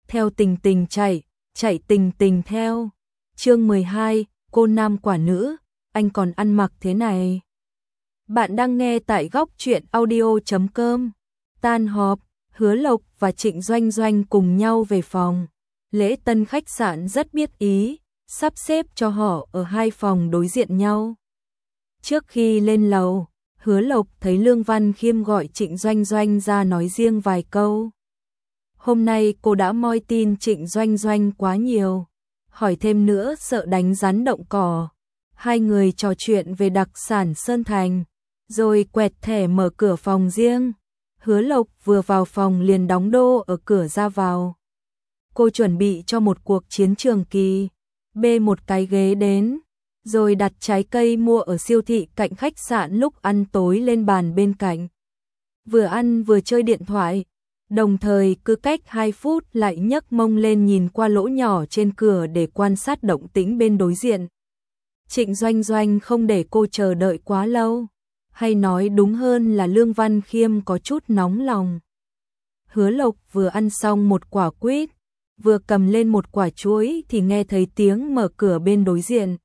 theo tình tình chạy, chạy tình tình theo. Chương 12, cô nam quả nữ, anh còn ăn mặc thế này. Bạn đang nghe tại góc truyện audio.com. Tan họp, Hứa Lộc và Trịnh Doanh Doanh cùng nhau về phòng. Lễ tân khách sạn rất biết ý, sắp xếp cho họ ở hai phòng đối diện nhau. Trước khi lên lầu, Hứa Lộc thấy Lương Văn Khiêm gọi Trịnh Doanh Doanh ra nói riêng vài câu. Hôm nay cô đã moi tin Trịnh Doanh Doanh quá nhiều, hỏi thêm nữa sợ đánh rắn động cỏ. Hai người trò chuyện về đặc sản Sơn Thành, rồi quẹt thẻ mở cửa phòng riêng. Hứa Lộc vừa vào phòng liền đóng đô ở cửa ra vào. Cô chuẩn bị cho một cuộc chiến trường kỳ, bê một cái ghế đến, rồi đặt trái cây mua ở siêu thị cạnh khách sạn lúc ăn tối lên bàn bên cạnh. Vừa ăn vừa chơi điện thoại, đồng thời cứ cách 2 phút lại nhấc mông lên nhìn qua lỗ nhỏ trên cửa để quan sát động tĩnh bên đối diện. Trịnh Doanh Doanh không để cô chờ đợi quá lâu, hay nói đúng hơn là Lương Văn Khiêm có chút nóng lòng. Hứa Lộc vừa ăn xong một quả quýt, vừa cầm lên một quả chuối thì nghe thấy tiếng mở cửa bên đối diện.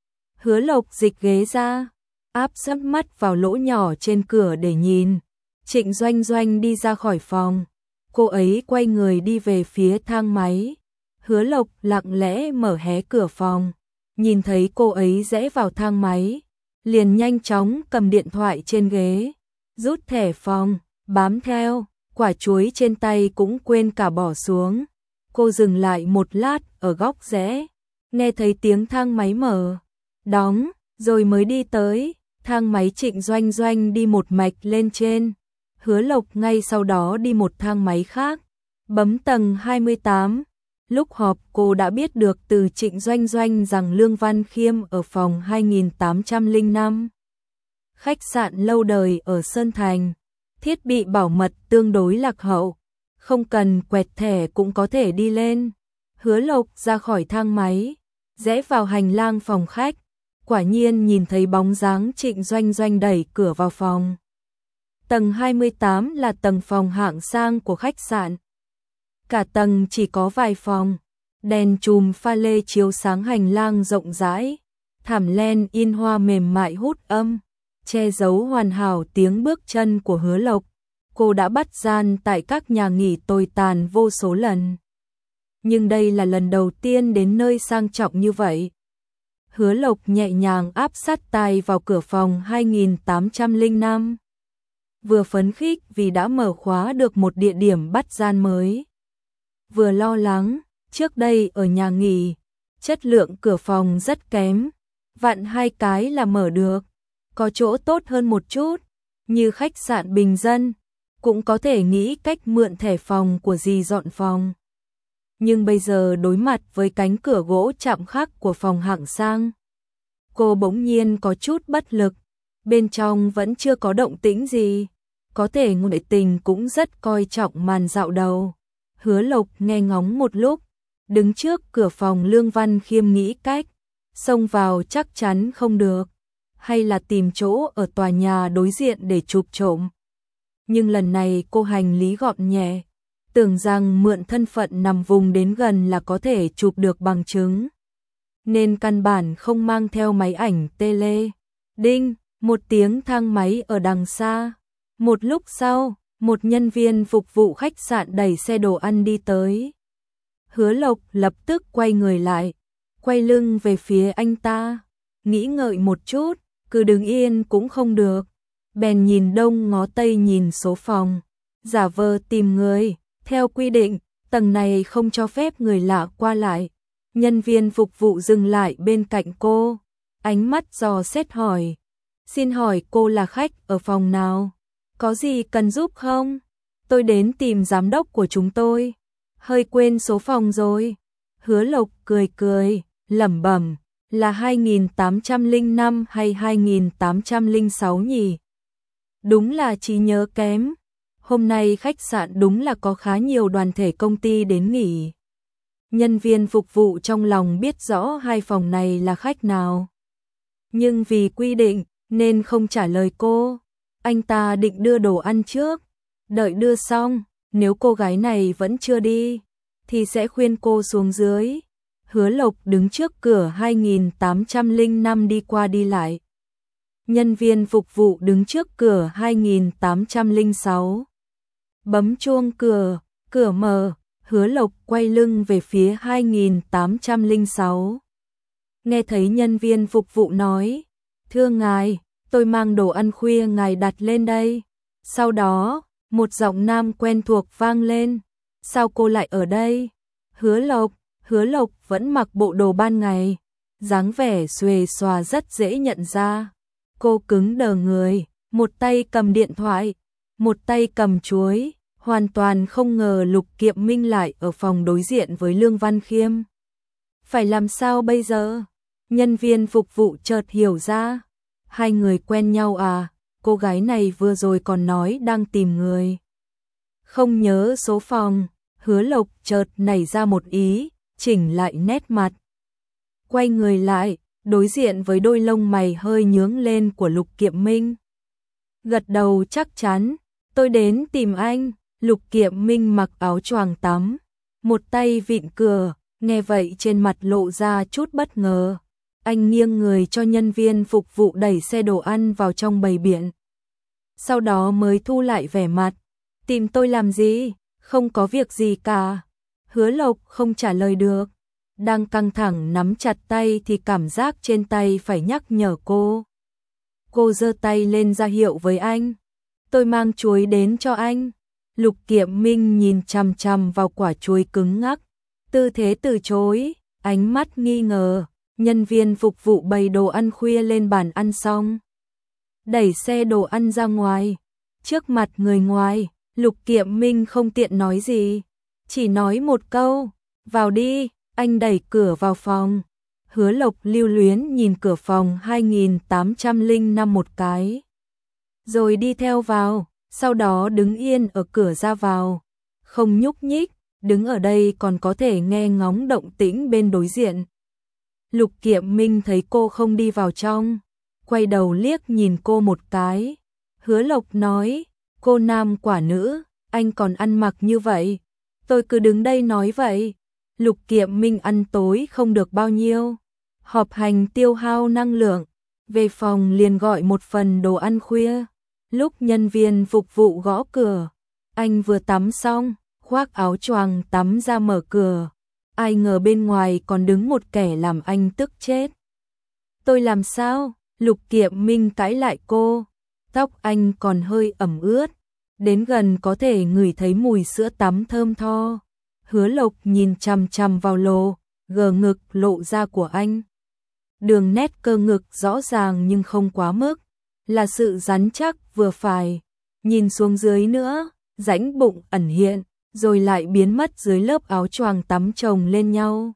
Hứa Lộc dịch ghế ra, áp sát mắt vào lỗ nhỏ trên cửa để nhìn. Trịnh Doanh Doanh đi ra khỏi phòng, cô ấy quay người đi về phía thang máy. Hứa Lộc lặng lẽ mở hé cửa phòng, nhìn thấy cô ấy rẽ vào thang máy, liền nhanh chóng cầm điện thoại trên ghế, rút thẻ phòng, bám theo, quả chuối trên tay cũng quên cả bỏ xuống. Cô dừng lại một lát ở góc rẽ, nghe thấy tiếng thang máy mở, đóng, rồi mới đi tới. Thang máy Trịnh Doanh Doanh đi một mạch lên trên, Hứa Lộc ngay sau đó đi một thang máy khác, bấm tầng 28. Lúc họp cô đã biết được từ Trịnh Doanh Doanh rằng Lương Văn Khiêm ở phòng 2805. Khách sạn lâu đời ở Sơn Thành, thiết bị bảo mật tương đối lạc hậu, không cần quẹt thẻ cũng có thể đi lên. Hứa Lộc ra khỏi thang máy, rẽ vào hành lang phòng khách, quả nhiên nhìn thấy bóng dáng Trịnh Doanh Doanh đẩy cửa vào phòng. Tầng 28 là tầng phòng hạng sang của khách sạn. Cả tầng chỉ có vài phòng, đèn chùm pha lê chiếu sáng hành lang rộng rãi, thảm len in hoa mềm mại hút âm, che giấu hoàn hảo tiếng bước chân của Hứa Lộc. Cô đã bắt gian tại các nhà nghỉ tồi tàn vô số lần, nhưng đây là lần đầu tiên đến nơi sang trọng như vậy. Hứa Lộc nhẹ nhàng áp sát tai vào cửa phòng 2805. Vừa phấn khích vì đã mở khóa được một địa điểm bắt gian mới, vừa lo lắng, trước đây ở nhà nghỉ, chất lượng cửa phòng rất kém, vặn 2 cái là mở được. Có chỗ tốt hơn một chút, như khách sạn bình dân, cũng có thể nghĩ cách mượn thẻ phòng của dì dọn phòng. Nhưng bây giờ đối mặt với cánh cửa gỗ chạm khắc của phòng hạng sang, cô bỗng nhiên có chút bất lực. Bên trong vẫn chưa có động tĩnh gì, có thể ngoại tình cũng rất coi trọng màn dạo đầu. Hứa Lộc nghe ngóng một lúc, đứng trước cửa phòng Lương Văn Khiêm nghĩ cách, xông vào chắc chắn không được, hay là tìm chỗ ở tòa nhà đối diện để chụp trộm. Nhưng lần này cô hành lý gọn nhẹ, tưởng rằng mượn thân phận nằm vùng đến gần là có thể chụp được bằng chứng, nên căn bản không mang theo máy ảnh tele. Đinh, một tiếng thang máy ở đằng xa. Một lúc sau, một nhân viên phục vụ khách sạn đẩy xe đồ ăn đi tới. Hứa Lộc lập tức quay người lại, quay lưng về phía anh ta, nghĩ ngợi một chút, cứ đứng yên cũng không được, bèn nhìn đông ngó tây nhìn số phòng, giả vờ tìm người. Theo quy định, tầng này không cho phép người lạ qua lại. Nhân viên phục vụ dừng lại bên cạnh cô, ánh mắt dò xét hỏi, xin hỏi cô là khách ở phòng nào? Có gì cần giúp không? Tôi đến tìm giám đốc của chúng tôi, hơi quên số phòng rồi. Hứa Lộc cười cười, lẩm bẩm, là 2805 hay 2806 nhỉ? Đúng là trí nhớ kém. Hôm nay khách sạn đúng là có khá nhiều đoàn thể công ty đến nghỉ. Nhân viên phục vụ trong lòng biết rõ hai phòng này là khách nào, nhưng vì quy định nên không trả lời cô. Anh ta định đưa đồ ăn trước, đợi đưa xong, nếu cô gái này vẫn chưa đi thì sẽ khuyên cô xuống dưới. Hứa Lộc đứng trước cửa 2805 đi qua đi lại. Nhân viên phục vụ đứng trước cửa 2806. Bấm chuông cửa, cửa mở, Hứa Lộc quay lưng về phía 2806. Nghe thấy nhân viên phục vụ nói, thưa ngài, tôi mang đồ ăn khuya ngài đặt lên đây. Sau đó, một giọng nam quen thuộc vang lên, sao cô lại ở đây? Hứa Lộc vẫn mặc bộ đồ ban ngày, dáng vẻ xuề xòa rất dễ nhận ra. Cô cứng đờ người, một tay cầm điện thoại, một tay cầm chuối, hoàn toàn không ngờ Lục Kiệm Minh lại ở phòng đối diện với Lương Văn Khiêm. Phải làm sao bây giờ? Nhân viên phục vụ chợt hiểu ra, hai người quen nhau à, cô gái này vừa rồi còn nói đang tìm người. Không nhớ số phòng, Hứa Lộc chợt nảy ra một ý, chỉnh lại nét mặt. Quay người lại, đối diện với đôi lông mày hơi nhướng lên của Lục Kiệm Minh. Gật đầu chắc chắn, tôi đến tìm anh. Lục Kiệm Minh mặc áo choàng tắm, một tay vịn cửa, nghe vậy trên mặt lộ ra chút bất ngờ. Anh nghiêng người cho nhân viên phục vụ đẩy xe đồ ăn vào trong bày biện. Sau đó mới thu lại vẻ mặt. Tìm tôi làm gì? Không có việc gì cả. Hứa Lộc không trả lời được. Đang căng thẳng nắm chặt tay thì cảm giác trên tay phải nhắc nhở cô. Cô giơ tay lên ra hiệu với anh. Tôi mang chuối đến cho anh. Lục Kiệm Minh nhìn chằm chằm vào quả chuối cứng ngắc. Tư thế từ chối, ánh mắt nghi ngờ. Nhân viên phục vụ bày đồ ăn khuya lên bàn ăn xong, đẩy xe đồ ăn ra ngoài. Trước mặt người ngoài, Lục Kiệm Minh không tiện nói gì, chỉ nói một câu, vào đi. Anh đẩy cửa vào phòng. Hứa Lộc lưu luyến nhìn cửa phòng 2805 một cái, rồi đi theo vào, sau đó đứng yên ở cửa ra vào, không nhúc nhích, đứng ở đây còn có thể nghe ngóng động tĩnh bên đối diện. Lục Kiệm Minh thấy cô không đi vào trong, quay đầu liếc nhìn cô một cái. Hứa Lộc nói, cô nam quả nữ, anh còn ăn mặc như vậy. Tôi cứ đứng đây nói vậy. Lục Kiệm Minh ăn tối không được bao nhiêu, họp hành tiêu hao năng lượng, về phòng liền gọi một phần đồ ăn khuya. Lúc nhân viên phục vụ gõ cửa, anh vừa tắm xong, khoác áo choàng tắm ra mở cửa. Ai ngờ bên ngoài còn đứng một kẻ làm anh tức chết. Tôi làm sao? Lục Kiệm Minh cãi lại cô. Tóc anh còn hơi ẩm ướt, đến gần có thể ngửi thấy mùi sữa tắm thơm tho. Hứa Lộc nhìn chằm chằm vào lồ gờ ngực lộ ra của anh. Đường nét cơ ngực rõ ràng nhưng không quá mức, là sự rắn chắc vừa phải. Nhìn xuống dưới nữa, rãnh bụng ẩn hiện, rồi lại biến mất dưới lớp áo choàng tắm chồng lên nhau.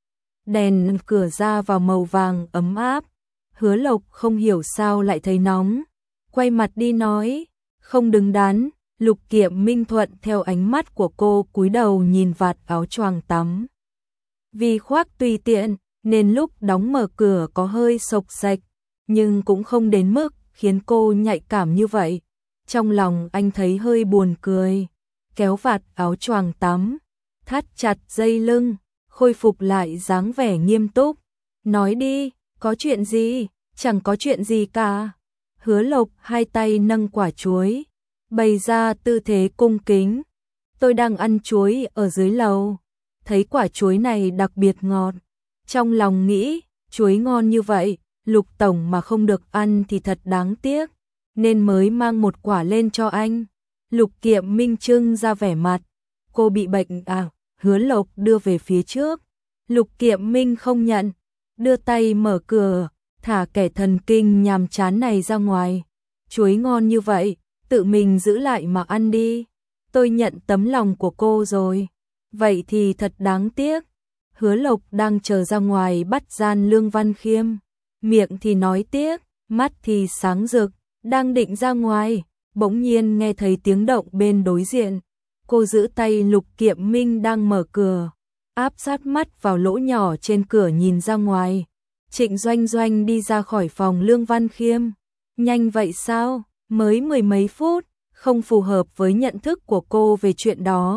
Đèn cửa ra vào màu vàng ấm áp. Hứa Lộc không hiểu sao lại thấy nóng, quay mặt đi nói, không đứng đắn. Lục Kiệm Minh thuận theo ánh mắt của cô cúi đầu nhìn vạt áo choàng tắm. Vì khoác tùy tiện, nên lúc đóng mở cửa có hơi xộc xệch, nhưng cũng không đến mức khiến cô nhạy cảm như vậy. Trong lòng anh thấy hơi buồn cười, kéo vạt áo choàng tắm, thắt chặt dây lưng, khôi phục lại dáng vẻ nghiêm túc. Nói đi, có chuyện gì? Chẳng có chuyện gì cả. Hứa Lộc hai tay nâng quả chuối, bày ra tư thế cung kính. Tôi đang ăn chuối ở dưới lầu, thấy quả chuối này đặc biệt ngọt. Trong lòng nghĩ, chuối ngon như vậy, Lục tổng mà không được ăn thì thật đáng tiếc, nên mới mang một quả lên cho anh. Lục Kiệm Minh trưng ra vẻ mặt, cô bị bệnh à? Hứa Lộc đưa về phía trước. Lục Kiệm Minh không nhận, đưa tay mở cửa, thả kẻ thần kinh nhàm chán này ra ngoài. Chuối ngon như vậy, tự mình giữ lại mà ăn đi. Tôi nhận tấm lòng của cô rồi. Vậy thì thật đáng tiếc. Hứa Lộc đang chờ ra ngoài bắt gian Lương Văn Khiêm. Miệng thì nói tiếc, mắt thì sáng rực, đang định ra ngoài, bỗng nhiên nghe thấy tiếng động bên đối diện. Cô giữ tay Lục Kiệm Minh đang mở cửa, áp sát mắt vào lỗ nhỏ trên cửa nhìn ra ngoài. Trịnh Doanh Doanh đi ra khỏi phòng Lương Văn Khiêm. Nhanh vậy sao? Mới 10 mấy phút, không phù hợp với nhận thức của cô về chuyện đó.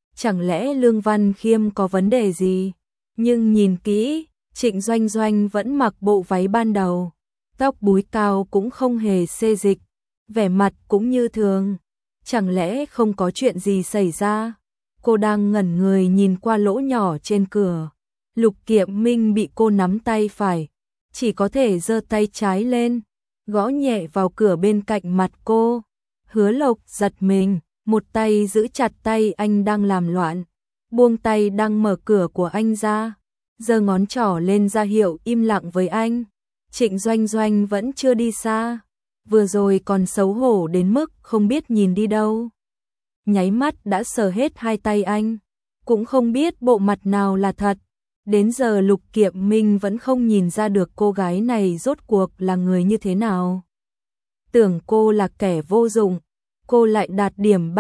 chẳng lẽ Lương Văn Khiêm có vấn đề gì? Nhưng nhìn kỹ, Trịnh Doanh Doanh vẫn mặc bộ váy ban đầu, tóc búi cao cũng không hề xê dịch, vẻ mặt cũng như thường. Chẳng lẽ không có chuyện gì xảy ra? Cô đang ngẩn người nhìn qua lỗ nhỏ trên cửa. Lục Kiệm Minh bị cô nắm tay phải, chỉ có thể giơ tay trái lên, gõ nhẹ vào cửa bên cạnh mặt cô. Hứa Lộc giật mình, một tay giữ chặt tay anh đang làm loạn, buông tay đang mở cửa của anh ra, giơ ngón trỏ lên ra hiệu im lặng với anh. Trịnh Doanh Doanh vẫn chưa đi xa, vừa rồi còn xấu hổ đến mức không biết nhìn đi đâu. Nháy mắt đã sờ hết hai tay anh, cũng không biết bộ mặt nào là thật. Đến giờ Lục Kiệm Minh vẫn không nhìn ra được cô gái này rốt cuộc là người như thế nào. Tưởng cô là kẻ vô dụng, cô lại đạt điểm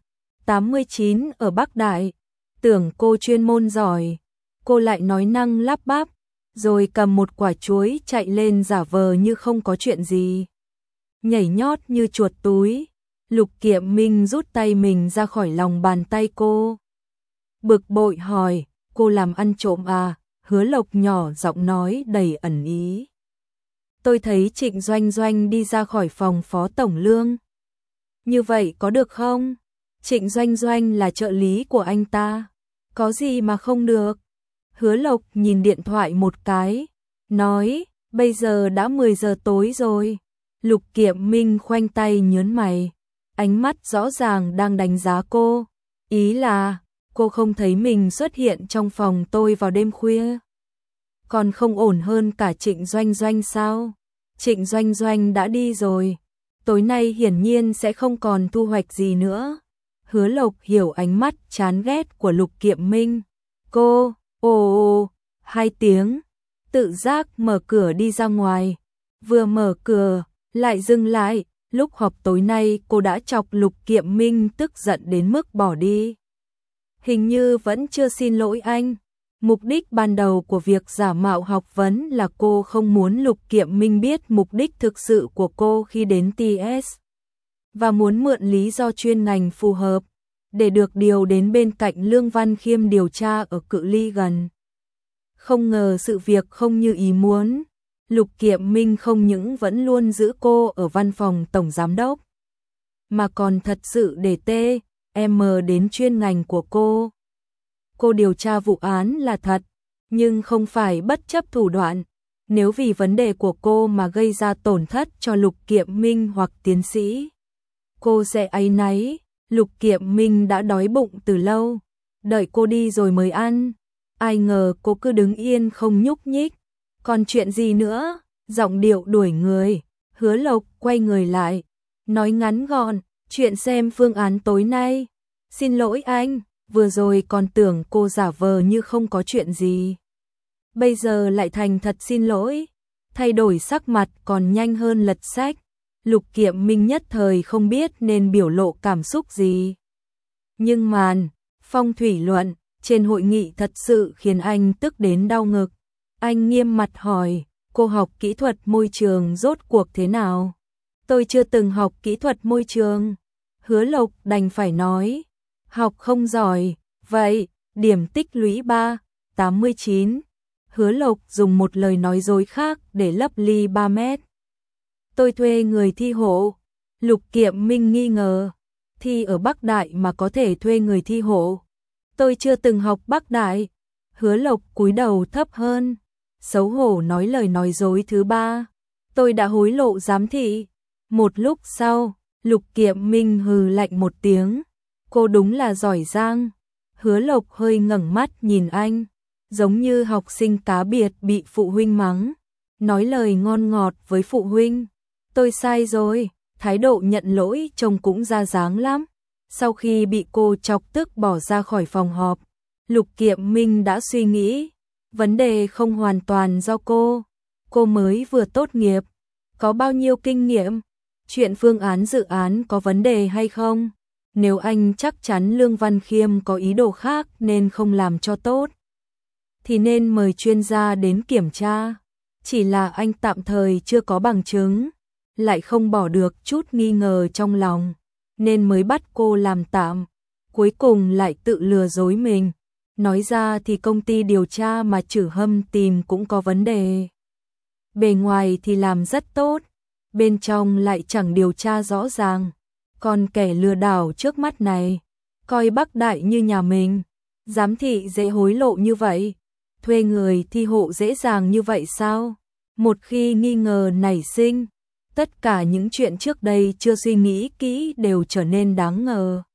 3,89 ở Bắc Đại. Tưởng cô chuyên môn giỏi, cô lại nói năng lắp bắp, rồi cầm một quả chuối chạy lên giả vờ như không có chuyện gì. Nhảy nhót như chuột túi, Lục Kiệm Minh rút tay mình ra khỏi lòng bàn tay cô. Bực bội hỏi, cô làm ăn trộm à? Hứa Lộc nhỏ giọng nói đầy ẩn ý. Tôi thấy Trịnh Doanh Doanh đi ra khỏi phòng phó tổng Lương. Như vậy có được không? Trịnh Doanh Doanh là trợ lý của anh ta, có gì mà không được? Hứa Lộc nhìn điện thoại một cái, nói, bây giờ đã 10 giờ tối rồi. Lục Kiệm Minh khoanh tay nhớn mày, ánh mắt rõ ràng đang đánh giá cô. Ý là, cô không thấy mình xuất hiện trong phòng tôi vào đêm khuya? Còn không ổn hơn cả Trịnh Doanh Doanh sao? Trịnh Doanh Doanh đã đi rồi, tối nay hiển nhiên sẽ không còn thu hoạch gì nữa. Hứa Lộc hiểu ánh mắt chán ghét của Lục Kiệm Minh. Cô, ồ, 2 tiếng, tự giác mở cửa đi ra ngoài. Vừa mở cửa, lại dừng lại. Lúc họp tối nay cô đã chọc Lục Kiệm Minh tức giận đến mức bỏ đi. Hình như vẫn chưa xin lỗi anh. Mục đích ban đầu của việc giả mạo học vấn là cô không muốn Lục Kiệm Minh biết mục đích thực sự của cô khi đến TS, và muốn mượn lý do chuyên ngành phù hợp để được điều đến bên cạnh Lương Văn Khiêm điều tra ở cự ly gần. Không ngờ sự việc không như ý muốn. Lục Kiệm Minh không những vẫn luôn giữ cô ở văn phòng tổng giám đốc, mà còn thật sự để TM đến chuyên ngành của cô. Cô điều tra vụ án là thật, nhưng không phải bất chấp thủ đoạn. Nếu vì vấn đề của cô mà gây ra tổn thất cho Lục Kiệm Minh hoặc tiến sĩ, cô sẽ áy náy. Lục Kiệm Minh đã đói bụng từ lâu, đợi cô đi rồi mới ăn. Ai ngờ cô cứ đứng yên không nhúc nhích. Còn chuyện gì nữa? Giọng điệu đuổi người. Hứa Lộc quay người lại, nói ngắn gọn, chuyện xem phương án tối nay. Xin lỗi anh, vừa rồi còn tưởng cô giả vờ như không có chuyện gì, bây giờ lại thành thật xin lỗi. Thay đổi sắc mặt còn nhanh hơn lật sách. Lục Kiệm Minh nhất thời không biết nên biểu lộ cảm xúc gì. Nhưng màn phong thủy luận trên hội nghị thật sự khiến anh tức đến đau ngực. Anh nghiêm mặt hỏi, cô học kỹ thuật môi trường rốt cuộc thế nào? Tôi chưa từng học kỹ thuật môi trường. Hứa Lộc đành phải nói, học không giỏi. Vậy, điểm tích lũy 3,89. Hứa Lộc dùng một lời nói dối khác để lấp ly 3 mét. Tôi thuê người thi hộ. Lục Kiệm Minh nghi ngờ, thi ở Bắc Đại mà có thể thuê người thi hộ? Tôi chưa từng học Bắc Đại. Hứa Lộc cúi đầu thấp hơn, xấu hổ nói lời nói dối thứ 3. Tôi đã hối lộ giám thị. Một lúc sau, Lục Kiệm Minh hừ lạnh một tiếng. Cô đúng là giỏi giang. Hứa Lộc hơi ngẩng mắt nhìn anh, giống như học sinh cá biệt bị phụ huynh mắng, nói lời ngon ngọt với phụ huynh. Tôi sai rồi. Thái độ nhận lỗi trông cũng ra dáng lắm. Sau khi bị cô chọc tức bỏ ra khỏi phòng họp, Lục Kiệm Minh đã suy nghĩ, vấn đề không hoàn toàn do cô mới vừa tốt nghiệp, có bao nhiêu kinh nghiệm, chuyện phương án dự án có vấn đề hay không. Nếu anh chắc chắn Lương Văn Khiêm có ý đồ khác nên không làm cho tốt, thì nên mời chuyên gia đến kiểm tra. Chỉ là anh tạm thời chưa có bằng chứng, lại không bỏ được chút nghi ngờ trong lòng, nên mới bắt cô làm tạm. cuối cùng lại tự lừa dối mình. Nói ra thì công ty điều tra mà Trử Hâm tìm cũng có vấn đề. Bề ngoài thì làm rất tốt, bên trong lại chẳng điều tra rõ ràng. Còn kẻ lừa đảo trước mắt này, coi Bắc Đại như nhà mình, giám thị dễ hối lộ như vậy, thuê người thi hộ dễ dàng như vậy sao? Một khi nghi ngờ nảy sinh, tất cả những chuyện trước đây chưa suy nghĩ kỹ đều trở nên đáng ngờ.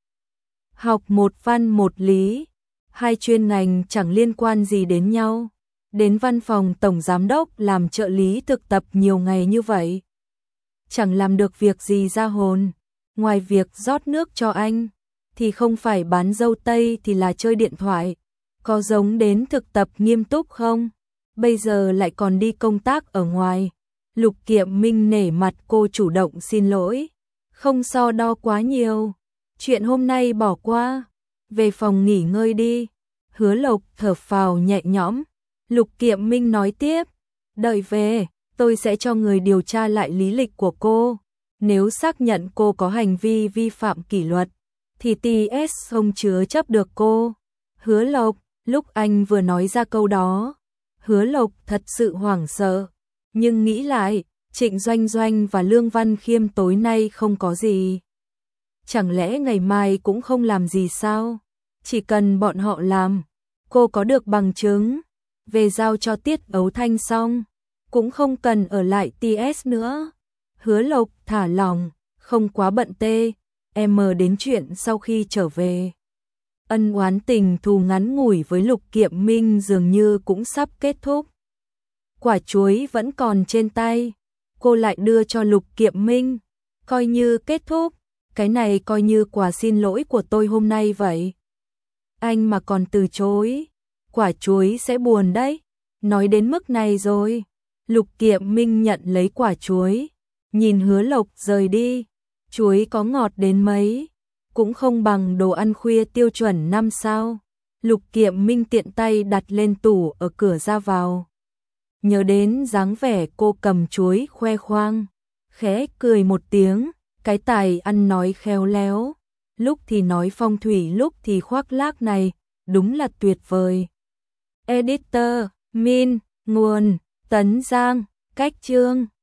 Học một văn một lý, hai chuyên ngành chẳng liên quan gì đến nhau. Đến văn phòng tổng giám đốc làm trợ lý thực tập nhiều ngày như vậy, chẳng làm được việc gì ra hồn, ngoài việc rót nước cho anh, thì không phải bán dâu tây thì là chơi điện thoại. Có giống đến thực tập nghiêm túc không? Bây giờ lại còn đi công tác ở ngoài. Lục Kiệm Minh nể mặt cô chủ động xin lỗi, không so đo quá nhiều. Chuyện hôm nay bỏ qua, về phòng nghỉ ngơi đi. Hứa Lộc thở phào nhẹ nhõm. Lục Kiệm Minh nói tiếp, đợi về, tôi sẽ cho người điều tra lại lý lịch của cô. Nếu xác nhận cô có hành vi vi phạm kỷ luật, thì TS không chứa chấp được cô. Hứa Lộc, lúc anh vừa nói ra câu đó, Hứa Lộc thật sự hoảng sợ. Nhưng nghĩ lại, Trịnh Doanh Doanh và Lương Văn Khiêm tối nay không có gì. Chẳng lẽ ngày mai cũng không làm gì sao? Chỉ cần bọn họ làm, cô có được bằng chứng, về giao cho Tiết Ấu Thanh xong, cũng không cần ở lại TS nữa. Hứa Lộc thả lỏng, không quá bận tê, em đến chuyện sau khi trở về. Ân oán tình thù ngắn ngủi với Lục Kiệm Minh dường như cũng sắp kết thúc. Quả chuối vẫn còn trên tay, cô lại đưa cho Lục Kiệm Minh, coi như kết thúc, cái này coi như quà xin lỗi của tôi hôm nay vậy. Anh mà còn từ chối, quả chuối sẽ buồn đấy. Nói đến mức này rồi, Lục Kiệm Minh nhận lấy quả chuối, nhìn Hứa Lộc rời đi. Chuối có ngọt đến mấy, cũng không bằng đồ ăn khuya tiêu chuẩn 5 sao. Lục Kiệm Minh tiện tay đặt lên tủ ở cửa ra vào. Nhớ đến dáng vẻ cô cầm chuối khoe khoang, khẽ cười một tiếng, cái tài ăn nói khéo léo, lúc thì nói phong thủy lúc thì khoác lác này, đúng là tuyệt vời. Editor, Min, nguồn, Tấn Giang, cách chương.